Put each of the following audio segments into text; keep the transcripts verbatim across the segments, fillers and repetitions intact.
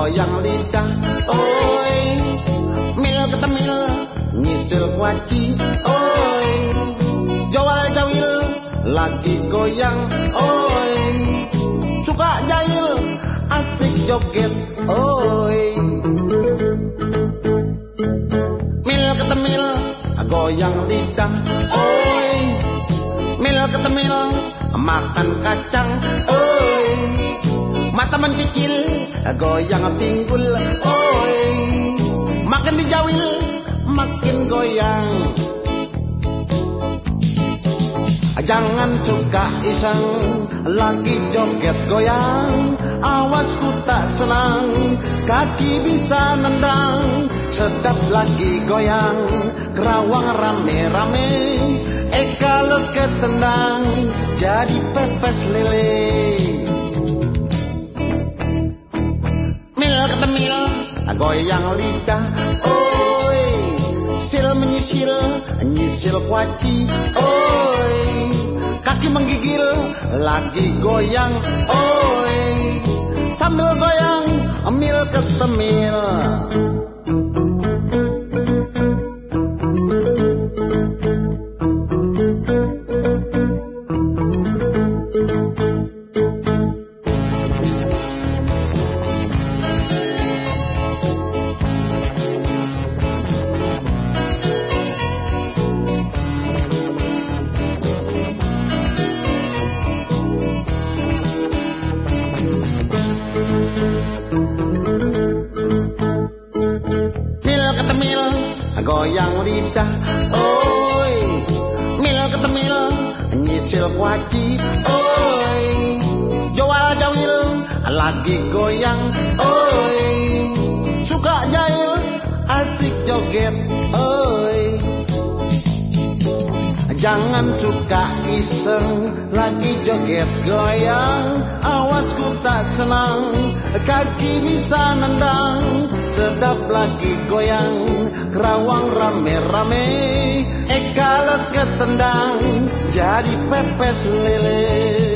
goyang lidah, oi, mil ketemil, nyisil kuaci, oi, jawal jawil, lagi goyang, oi, suka jahil, asik joget, oi, mil ketemil, goyang lidah, oi, mil ketemil, makan kacang, oi, mata mencicil, goyang pinggul, oi, makin dijawil, makin goyang. Jangan suka iseng, lagi joget goyang, awas ku tak senang, kaki bisa nendang, sedap lagi goyang, kerawang rame-rame, eh kalau ketendang, jadi pepes lele. Mil ketemil, goyang lidah, oi, sil menyisil, nyisil kuaci, oi, kaki menggigil, lagi goyang, oi, sambil goyang, mil ketemil. Goyang lidah, oi, mil ketemil, nyisil kuaci, oi, jawal jawil, lagi goyang, oi, suka jahil, asik joget, oi, jangan suka iseng, lagi joget goyang, awas ku tak senang, kaki bisa nendang, sedap lagi goyang, kerawang rame-rame, eh kalau ketendang, jadi pepes lele.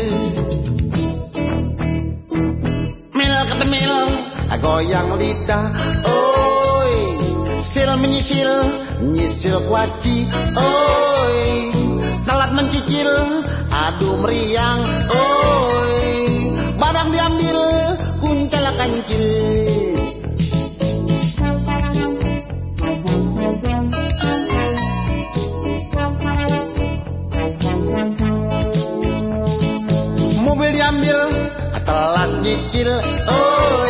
Mil ketemil, goyang lidah, oi, sil menyisil, nyisil kuaci, oi, telat mencicil, aduh meriang, oi, barang diambil, kuncal kancil. Mobil diambil, telat nyicil, oi,